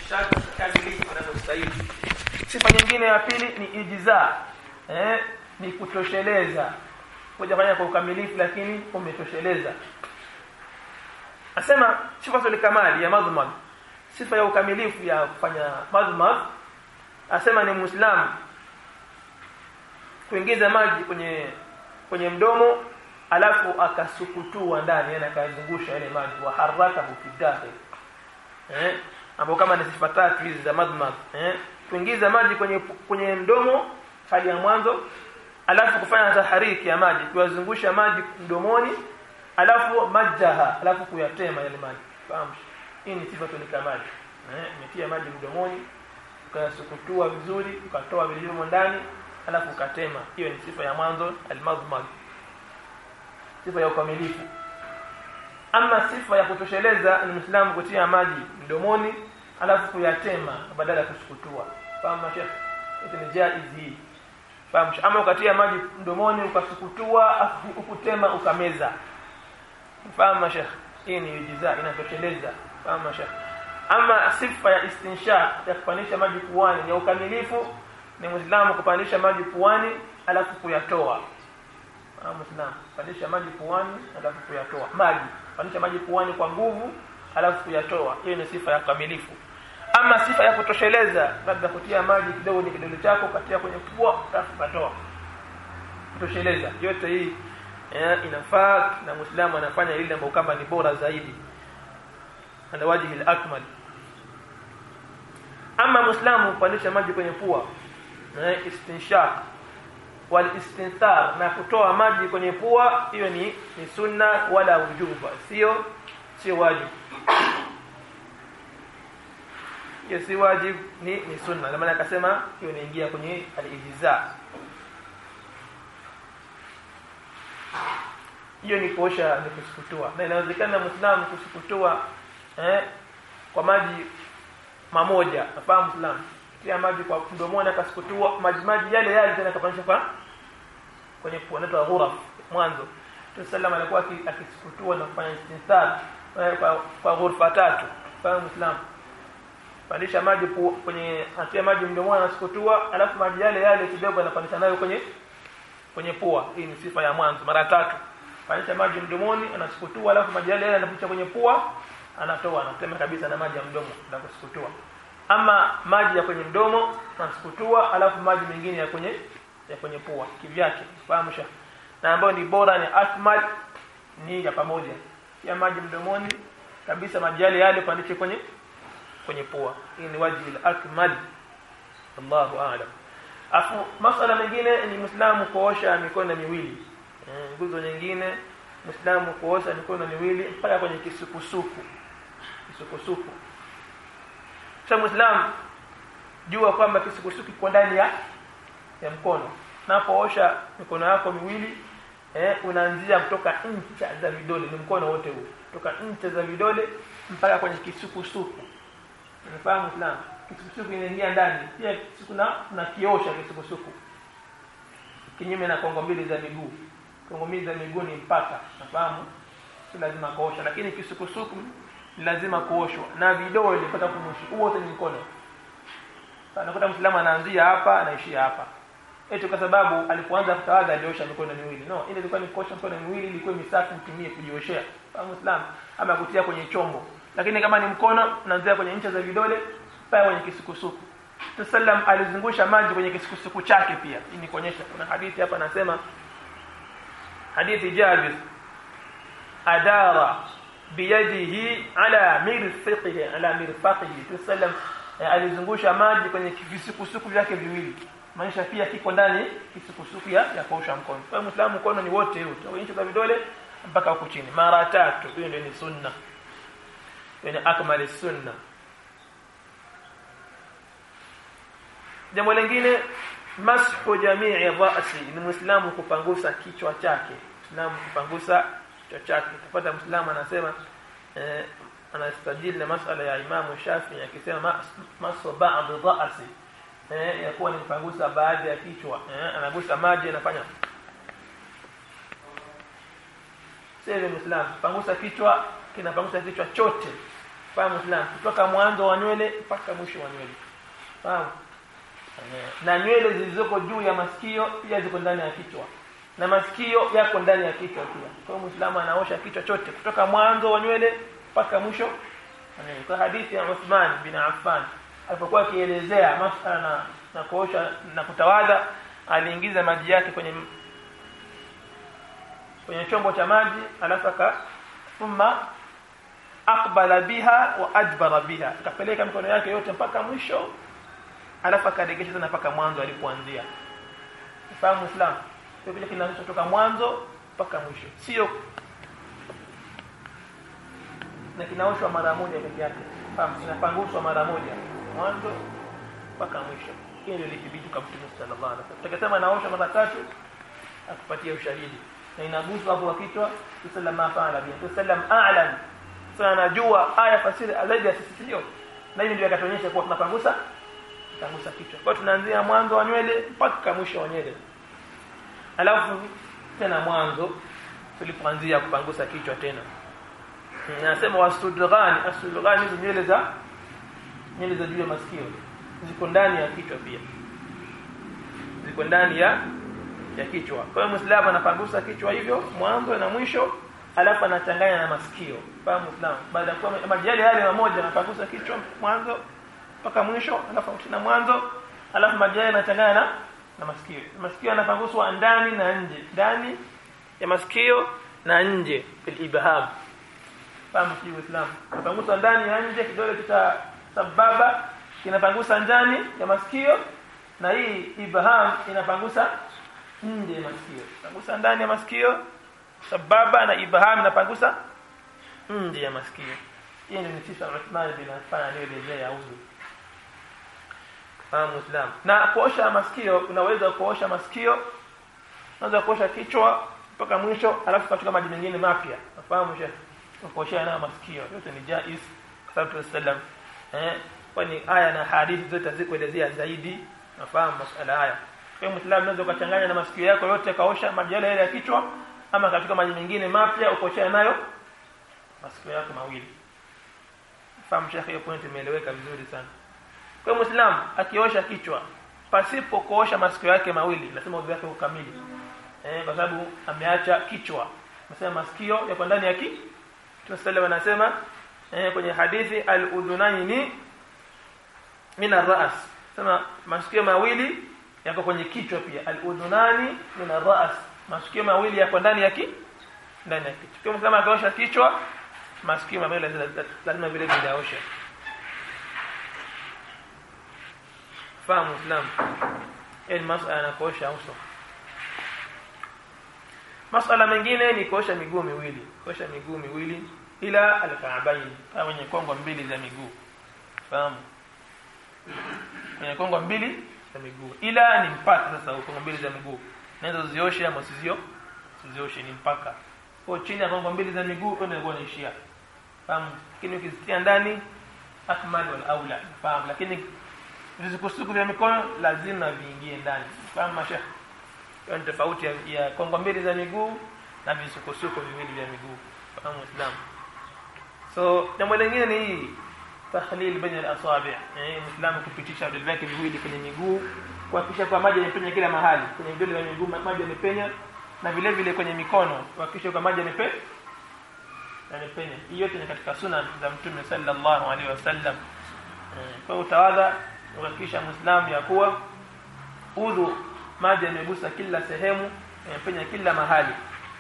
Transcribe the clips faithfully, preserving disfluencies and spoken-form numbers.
sharti kamili anazostahili. Sifa nyingine ya pili ni ijza, eh ni kutosheleza, kujafanya kwa ukamilifu lakini umetosheleza. Asema sifatul kamali ya madhmad, sifa ya ukamilifu ya kufanya madhmad, asema ni muislamu kuingiza maji kwenye kwenye mdomo alafu akasukutua ndani, yani akazungusha ile maji, wa haraka fi dakhil, eh ambapo kama ni sifa tatu hizi za madhmad, eh kuingiza maji kwenye kwenye mdomo hali ya mwanzo, alafu kufanya tahariki ya maji, kuyazungusha maji mdomoni, alafu majaha, alafu kuyatema yale maji. Fahamu? Hii ni sifa tu kamali. Eh, umetia maji mdomoni, ukayasukutua vizuri, ukatoa vilivyomo ndani, alafu ukatema. Hiyo ni sifa ya mwanzo al-madhmad. Sifa ya ukamilifu. Ama sifa ya kutosheleza ni Muislamu kutia maji mdomoni, alafu kuyatema badala ya kusukutua. Fahamu Sheikh? Hiyo ni jaizi. Fahamu? Ama ukatia maji mdomoni ukasukutua, ukutema ukameza. Fahamu Sheikh? Hii ni ijza, inatosheleza. Fahamu Sheikh? Ama sifa ya istinshaq, ya kupanisha maji puani, ya ukamilifu ni Muislamu kupanisha maji puani alafu kuyatoa. Ah, Muislamu kupanisha maji puani alafu kuyatoa. Maji, kupanisha maji puani kwa nguvu alafu kuyatoa. Hiyo ni sifa ya ukamilifu. Ama sifa ya kutosheleza, labda kutia maji kidogo ni kidole chako katia kwenye pua alafu katoa. Kutosheleza. Yote hii eh, inafaa na Muislamu anafanya ile ambayo kama ni bora zaidi. Ana wajihi al-akmal. Ama Muislamu kupanisha maji kwenye pua, eh, istinshaq wal istinthar, na kutoa maji kwenye pua, hiyo ni ni sunna wala wujuba, sio sio wajibu. Hiyo si wajibu, ni ni sunna. Kama akasema hiyo inaingia kwenye al-ijza. Hiyo ni kuosha, ni kusukutua. Na inawezekana Muislamu kusukutua eh kwa maji mamoja. Nafahamu Muislamu tia maji kwa mdomoni akasukutua maji maji yale yale tena kapanisha kwa kwenye pua, inaitwa ghuraf mwanzo. Tusallam alikuwa akisukutua na kufanya istinthar kwa kwa ghurfa tatu. Fahamu Muislamu, pandisha maji kwenye, atia maji mdomoni anasukutua, alafu maji yale yale kidogo anapandisha nayo kwenye kwenye pua. Hii ni sifa ya mwanzo, mara tatu. Pandisha maji mdomoni anasukutua, alafu maji yale yale anapicha kwenye pua, anatoa, anatema kabisa na maji ya mdomo na kusukutua. Ama maji ya kwenye mdomo anasukutua, alafu maji mengine ya kwenye ya kwenye pua kivyake. Fahamu Sheikh? Na ambayo ni bora, ni akmal, ni ya pamoja. Ya maji mdomoni kabisa, maji yale yale pandishe kwenye kwenye pua. Hii ni wajibu al-akmal. Allahu a'lam. Afu masala mengine ni Muislamu kuosha mikono miwili. Nguzo nyingine Muislamu kuosha mikono miwili mpaka kwenye kisukusuku. Kisukusuku. Sasa Muislamu jua kwamba kisukusuku kiko ndani ya ya mkono. Unapoosha mikono yako miwili, eh unaanzia kutoka ncha za vidole, ni mkono wote huu. Kutoka ncha za vidole mpaka kwenye kisukusuku. Unafahamu Muislamu? Kisukusuku inaingia ndani. Pia kuna na kiosha kisukusuku. Kinyume na kongo mbili za miguu. Kongo mbili za miguu ni mpaka. Unafahamu? Si lazima kuosha, lakini kisukusuku lazima kuoshwa. Na vidole lipata kumushi. Huo wote ni mkono. Unakuta Muislamu anaanzia hapa anaishia hapa. Eti kwa sababu alipoanza kutawadha aliosha mikono miwili. No, ile ilikuwa ni kuosha mikono miwili, ilikuwa misafi mtumie kujioshea. Kwa Muislamu ama kutia kwenye chombo. Lakini kama ni mkono unaanzia kwenye ncha za vidole mpaka kwenye kisukusuku. Tusallam alizungusha maji kwenye kisukusuku chake pia. Hii ni kuonyesha, kuna hadithi hapa nasema, hadithi Jabir, adara biyadihi ala mirfiqihi ala mirfaqihi. Tusallam alizungusha maji kwenye kisukusuku vyake viwili. Maisha pia kiko ndani kisukusuku ya ya kuosha mkono. Kwa Muislamu mkono ni wote huu, kutoka ncha za vidole mpaka huko chini mara tatu. Hiyo ndio ni sunna. Hiyo ni akmal sunna. Jambo lingine, mashu jamii ra'si, ni Muislamu kupangusa kichwa chake. Muislamu kupangusa kichwa chake. Tupata Muislamu anasema eh, anastajili na masala ya Imam Shafi'i akisema masu ba'd ra'si, eh yakuwa ni kupangusa baadhi ya kichwa. Eh, anagusa maji anafanya. Sasa Muislamu pangusa kichwa, kinapangusa kichwa chote. fahamu Islam, kutoka mwanzo wa nywele mpaka mwisho wa nywele. Fahamu? Na nywele zilizoko juu ya masikio pia ziko ndani ya kichwa. Na masikio yako ndani ya kichwa pia. Kwa hiyo Muislamu anaosha kichwa chote kutoka mwanzo wa nywele mpaka mwisho. Kwa hadithi ya Uthman bin Affan alipokuwa akielezea masuala na, na kuosha na kutawadha, aliingiza maji yake kwenye kwenye chombo cha maji, alafu aka thumma aqbala biha wa adbara biha, akapeleka mikono yake yote mpaka mwisho, alafu akaregesha tena mpaka mwanzo alipoanzia. Fahamu Islam, kwa kile kinachotoka mwanzo mpaka mwisho, sio na kinaoshwa mara moja pekee yake. Fahamu, kinapanguswa mara moja mwanzo mpaka mwisho. Hili lilithibiti kwa Mtume sallallahu alaihi wasallam. Tukasema naosha mara tatu, akupatia ushahidi. Na inaguswa hapo kichwa, tusallama faala bi tusallam a'lam. Sasa najua aya fasiri zaidi ya sisi sio. Na hiyo ndio yakatuonyesha kuwa tunapangusa tunapangusa kichwa. Kwa tunaanzia mwanzo wa nywele mpaka mwisho wa nywele. Alafu tena mwanzo tulipoanzia kupangusa kichwa tena. Nasema wasudghani, asudghani hizo nywele za nywele za juu ya masikio ziko ndani ya kichwa pia. Ziko ndani ya ya kichwa. Kwa hiyo Muislamu anapangusa kichwa hivyo mwanzo na mwisho, alafu anachanganya na masikio. Fahamu Muislamu, baada ya kuwa maji yale yale mamoja anapangusa kichwa mwanzo mpaka mwisho, alafu tena mwanzo, alafu maji yale yanachanganya na na masikio. Masikio yanapanguswa ndani na nje, ndani ya masikio na nje fil ibham. Fahamu Muislamu, anapangusa ndani na nje, kidole kita sababa kinapangusa ndani ya masikio, na hii ibham inapangusa nje ya masikio. Pangusa ndani ya masikio, sababa na ibham inapangusa nje ya masikio. Hii ni sifa ya Uthman bin Affan aliyoelezea udhu. Fahamu Muislamu. Na kuosha masikio, unaweza kuosha masikio, unaweza kuosha kichwa mpaka mwisho, alafu kuchukua maji mengine mapya. Fahamu sheikh, kuosha na masikio yote ni jaiz kwa sababu sallam eh kwani aya na hadithi zote zikuelezea zaidi. Nafahamu masuala haya. Kwa Muislamu unaweza kuchanganya na masikio yako yote, kaosha maji yale ya kichwa, ama katika maji mengine mapya ukoshea nayo masikio yako mawili. Fahamu sheikh, hiyo point imeeleweka vizuri sana. Kwa Muislamu akiosha kichwa pasipo kuosha masikio yake mawili, lazima udhu wake ukamili. Eh, kwa sababu ameacha kichwa. Nasema masikio yako ndani ya kichwa. Tusallallahu anasema eh, kwenye hadithi al-udhunaini min ar-ra's. Sema masikio mawili yako kwenye kichwa pia. Al-udhunani min ar-ra's. Masikio mawili yako ndani ya kichwa, ndani ya kichwa. Kama kama akaosha kichwa, masikio mawili lazima vile vile aoshe. Fahamu Islam. Hii masala na kuosha uso. Masala mengine ni kuosha miguu miwili. Kuosha miguu miwili ila al-ka'bayn, kama wenye kongo mbili za miguu. Fahamu? Wenye kongo mbili za miguu. Ila ni mpaka sasa kongo mbili za miguu. Naweza zioshe ama usizio? Usizioshe, ni mpaka. Kwa chini ya kongo mbili za miguu ndio inaishia. Fahamu? Lakini ukizitia ndani akmal wal aula. Fahamu? Lakini vizikusuku vya mikono lazima viingie ndani. Fahamu mashekh? Hiyo ni tofauti ya, ya kongo mbili za miguu na vizikusuku viwili vya miguu. Fahamu Islam. So jambo lingine ni hii takhlil baina al-asabi'. Eh, Muislamu kupitisha vidole vyake viwili kwenye miguu, kuhakikisha kwa maji yanapenya kila mahali. Kwenye vidole vya miguu maji yanapenya, na vile vile kwenye mikono kuhakikisha kwa maji yanapenya. Yanapenya. Hiyo yote ni katika sunna za Mtume sallallahu alaihi wasallam. Eh, kwa utawadha kuhakikisha Muislamu ya kuwa udhu maji yamegusa kila sehemu, yanapenya kila mahali.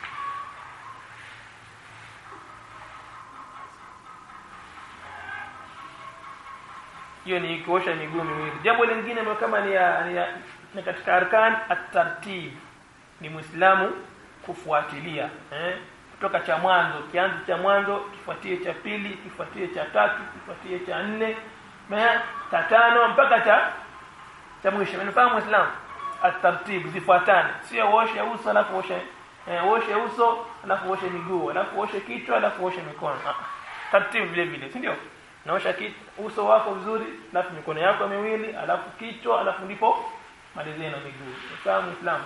Hiyo ni kuosha miguu miwili. Jambo lingine kama ni, ya, ni, ya, ni katika arkan at-tartib, ni Muislamu kufuatilia eh kutoka cha mwanzo, kianzo cha mwanzo kifuatie cha pili, kifuatie cha tatu, kifuatie cha nne, na cha tano mpaka cha cha mwisho. Unafahamu Muislamu? At-tartib zifuatane. Sio uoshe uso alafu uoshe eh uoshe uso alafu uoshe miguu, alafu uoshe kichwa alafu uoshe mikono. Ah. Tartib vile vile, si ndio? Naosha uso wako vizuri, alafu mikono yako miwili, alafu kichwa, alafu ndipo malizia na miguu. Ufahamu Islam?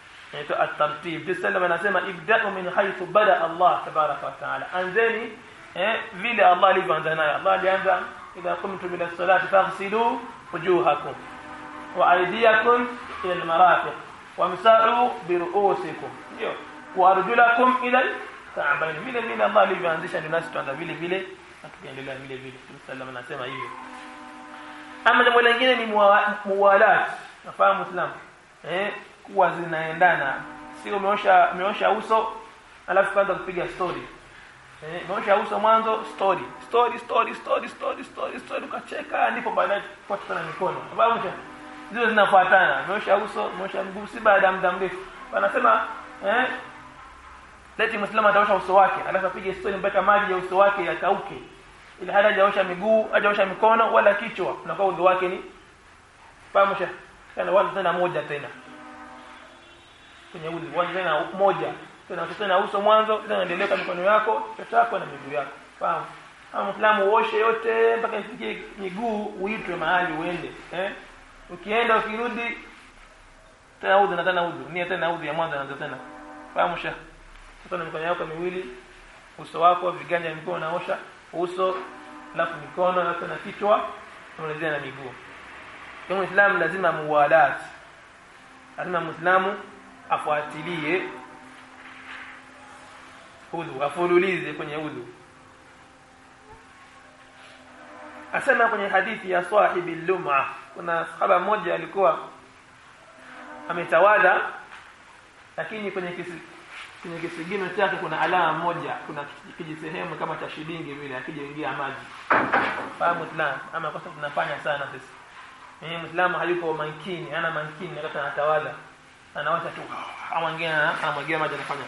Inaitwa at-tartib. Bismillah anasema ibda'u min haythu bada Allah tabaraka wa taala. Anzeni eh vile Allah alivyoanza nayo. Allah alianza idha qumtum ila salati faghsilu wujuhakum wa aydiyakum ila almarafiq wamsa'u bi ru'usikum, ndio wa arjulakum ila al-ka'bayn. Vile vile Allah alivyoanzisha ndio nasi tuanza vile vile na tuendelea vile vile. Sallallahu anasema hivyo. Ama jambo lingine ni muwalat. Nafahamu Islam eh kuwa zinaendana, sio umeosha umeosha uso alafu kwanza kupiga story. Eh umeosha uso mwanzo story story story story story story story ukacheka, ndipo baadaye kufuatana mikono. Sababu zile zinafuatana, umeosha uso umeosha mguu, si baada ya muda mrefu. Wanasema eh leti Muislamu ataosha uso wake alafu apige story mpaka maji ya uso wake yakauke, ili hata hajaosha miguu hajaosha mikono wala kichwa, na kwa udhu wake ni pamoja kana wala tena moja tena kwenye udhu wala tena moja tena tena uso mwanzo, tena endelea kwa mikono yako kichwa chako na miguu yako. Fahamu kama Muislamu uoshe yote mpaka ifike miguu, uitwe mahali uende eh ukienda ukirudi tena udhu na tena udhu ni tena udhu ya mwanzo na tena. Fahamu sha tena mikono yako miwili, uso wako, viganja vya mikono naosha uso, alafu mikono na tena kichwa, unalezea na miguu. Kwa Muislamu lazima muwalat, lazima Muislamu afuatilie udhu, afululize kwenye udhu. Asema kwenye hadithi ya sahibi al-lum'a, kuna sahaba mmoja alikuwa ametawala, lakini kwenye kisi kwenye kisigino chake kuna alama moja, kuna kijisehemu kama cha shilingi vile akijaingia maji. Fahamu Islam ama kwa sababu tunafanya sana sisi. Mimi Muislamu hayuko mankini, ana mankini wakati anatawala. Anawacha tu amwangea anamwagia maji anafanya.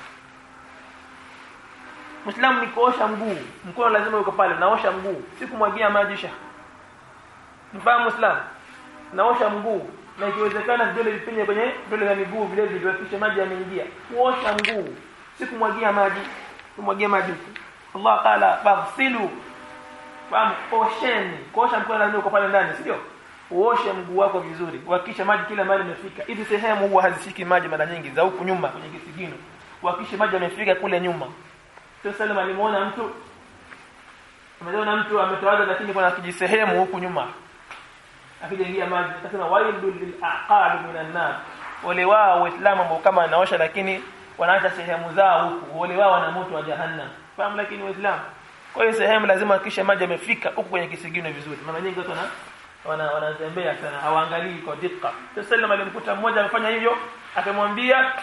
Muislamu ni kuosha mguu, mkono lazima uko pale, naosha mguu, si kumwagia maji sha. Mfahamu Muislamu? Naosha mguu, na ikiwezekana vidole vipinye kwenye vidole vya miguu vile vile kisha maji yameingia. Kuosha mguu, si kumwagia maji, kumwagia maji. Allah Taala faghsilu, fahamu, osheni. Kuosha mkono lazima uko pale ndani, sio? Uoshe mguu wako vizuri, uhakikishe maji kila mahali yamefika. Hizi sehemu huwa hazishiki maji mara nyingi za huku nyuma kwenye kisigino. Uhakikishe maji yamefika kule nyuma. Sio Salama alimuona mtu ameona mtu ametawadha lakini kuna kijisehemu huku nyuma akijaingia maji, akasema wailul lil aqab minan nar, wale wao Waislamu ambao kama wanaosha lakini wanaacha sehemu zao huku, wale wao wana moto wa jahannam. Fahamu lakini Waislamu, kwa hiyo sehemu lazima hakikisha maji yamefika huku kwenye kisigino vizuri. Mara nyingi watu wana wana wanazembea sana, hawaangalii kwa dikka. Sasa Salama alimkuta mmoja amefanya hivyo, akamwambia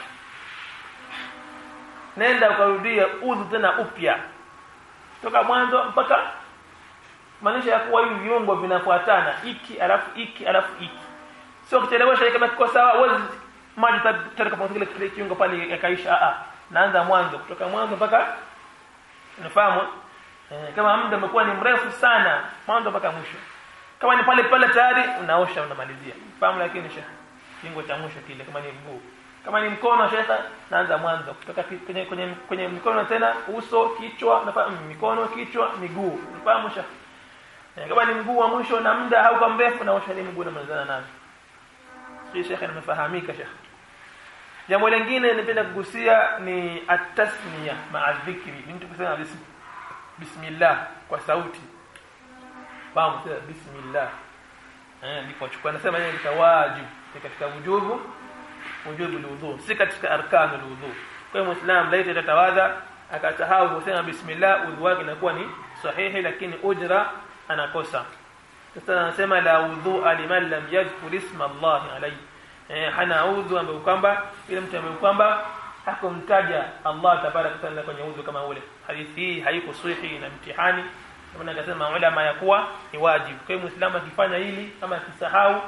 nenda ukarudia udhu tena upya toka mwanzo mpaka, maanisha ya kuwa hivi viungo vinafuatana, iki alafu iki alafu iki, sio kichelewesha kama kiko sawa uwezi maji tataka kwa kile kiungo pale yakaisha. A naanza mwanzo kutoka mwanzo mpaka, unafahamu eh, kama muda umekuwa ni mrefu sana mwanzo mpaka mwisho. Kama ni pale pale tayari unaosha unamalizia, fahamu. Lakini sha kiungo cha mwisho kile, kama ni mguu, kama ni mkono shekha, naanza mwanzo kutoka kwenye kwenye kwenye mikono tena uso, kichwa, nafahamu, mikono, kichwa, miguu, unafahamu shekha. E, kama ni mguu wa mwisho na muda hauko mrefu na osha ni mguu na manzana nazo. Sisi shekha nimefahamika shekha. Jambo lingine nipenda kugusia ni at-tasmiya ma'a dhikri. Ni mtu kusema bismillah kwa sauti. Fahamu sasa bismillah. Eh, ndipo chukua nasema yeye ni wajibu katika wujubu wujubu al-wudhu, si katika arkanu al-wudhu. Kwa hiyo Muislam laiti tatawadha akasahau kusema bismillah, udhu wake inakuwa ni sahihi lakini ujra anakosa. Sasa anasema la wudhu liman lam yadhkur isma Allah alayhi. Eh, hana udhu ambaye kwamba ile mtu ambaye kwamba hakumtaja Allah tabaraka taala kwenye udhu kama ule. Hadithi hii haiko sahihi na mtihani. Kama nakasema ulama ya kuwa ni wajibu. Kwa hiyo Muislamu akifanya hili kama akisahau,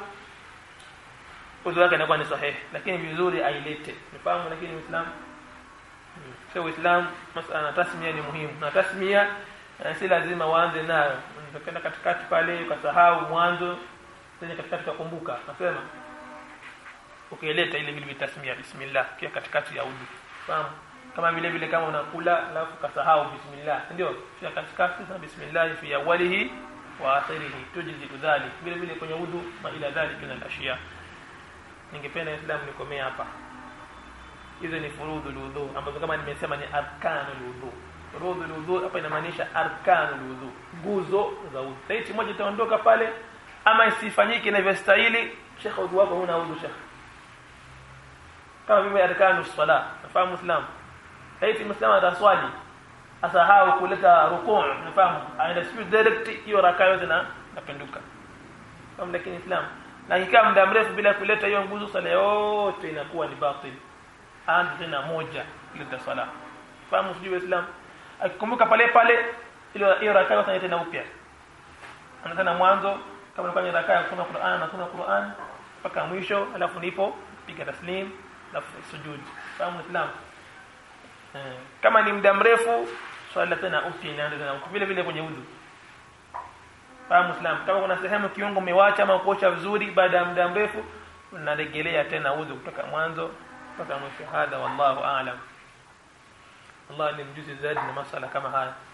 udhu wake inakuwa ni sahihi, lakini vizuri ailete. Nifahamu lakini Muislamu sio Uislamu, masala tasmia ni muhimu. Na tasmia si lazima waanze nayo. Unatokana katikati pale ukasahau mwanzo, tena katikati ukakumbuka. Nasema ukieleta ile vile tasmia bismillah kia katikati ya udhu. Fahamu? Kama vile vile kama unakula alafu kasahau bismillah, ndio kia katikati na bismillah fi awwalihi wa akhirihi tujizi dhali. Vile vile kwenye udhu ma ila dhali kuna ashia. Ningependa Islam nikomea hapa. Hizo ni furudhul wudhu ambazo kama nimesema ni arkanul wudhu. furudhu alwudu hapa inamaanisha arkanul wudu, nguzo za wudu. Laiti moja itaondoka pale ama isifanyike inavyostahili, shekhi wudu wako huna wudu shekhi. Kama vile arkanus sala, nafahamu Muislamu. Laiti Muislamu ataswali asahau kuleta rukuu, nafahamu, aenda sujud direct, hiyo rakaa yote na napenduka. Kama lakini Islam na ikikaa muda mrefu bila kuleta hiyo nguzo, sala yote inakuwa ni batil. Anza tena moja kuleta sala. Fahamu sijui Islam. Akikumbuka pale pale ile hiyo rakaa yote tena upya. Anaanza mwanzo kama unafanya rakaa ya kusoma Qur'an na kusoma Qur'an mpaka mwisho, alafu ndipo piga taslim alafu sujud. Fahamu Islam. Eh, kama ni muda mrefu swala tena upya inaanza tena vile vile kwenye wudu. Fahamu Islam. Kama kuna sehemu kiungo umewacha ama kuosha vizuri baada ya muda mrefu, unarejelea tena wudu kutoka mwanzo mpaka mwisho. Hadha wallahu a'lam. Allah ni mjuzi zaidi na masala kama haya.